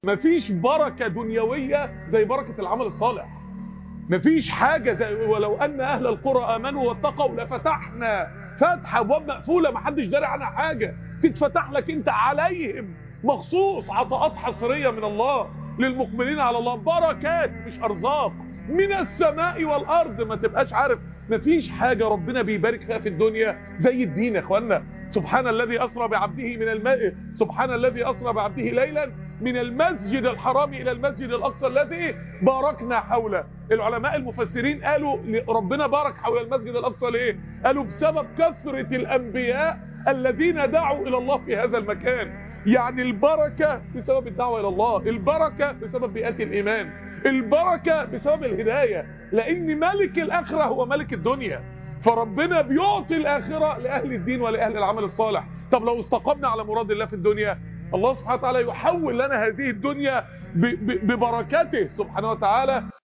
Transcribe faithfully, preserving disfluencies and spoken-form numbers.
مفيش بركة دنيوية زي بركة العمل الصالح. مفيش حاجة زي ولو أن أهل القرى آمنوا واتقوا لفتحنا فتحة أبواب مقفولة محدش داري عنها حاجة، تتفتح لك أنت عليهم مخصوص عطاءات حصرية من الله للمقبلين على الله، بركات مش أرزاق من السماء والأرض. ما تبقاش عارف مفيش حاجة ربنا بيبارك فيها في الدنيا زي الدين يا اخوانا. سبحان الذي أسرى بعبده من الماء سبحان الذي أسرى بعبده ليلا من المسجد الحرام إلى المسجد الأقصى الذي باركنا حوله. العلماء المفسرين قالوا ربنا بارك حول المسجد الأقصى ليه؟ قالوا بسبب كثرة الأنبياء الذين دعوا إلى الله في هذا المكان. يعني البركة بسبب الدعوة إلى الله، البركة بسبب بيئات الإيمان، البركة بسبب الهداية، لأن ملك الآخرة هو ملك الدنيا، فربنا بيعطي الآخرة لأهل الدين ولأهل العمل الصالح. طب لو استقمنا على مراد الله في الدنيا، الله سبحانه وتعالى يحول لنا هذه الدنيا ببركاته سبحانه وتعالى.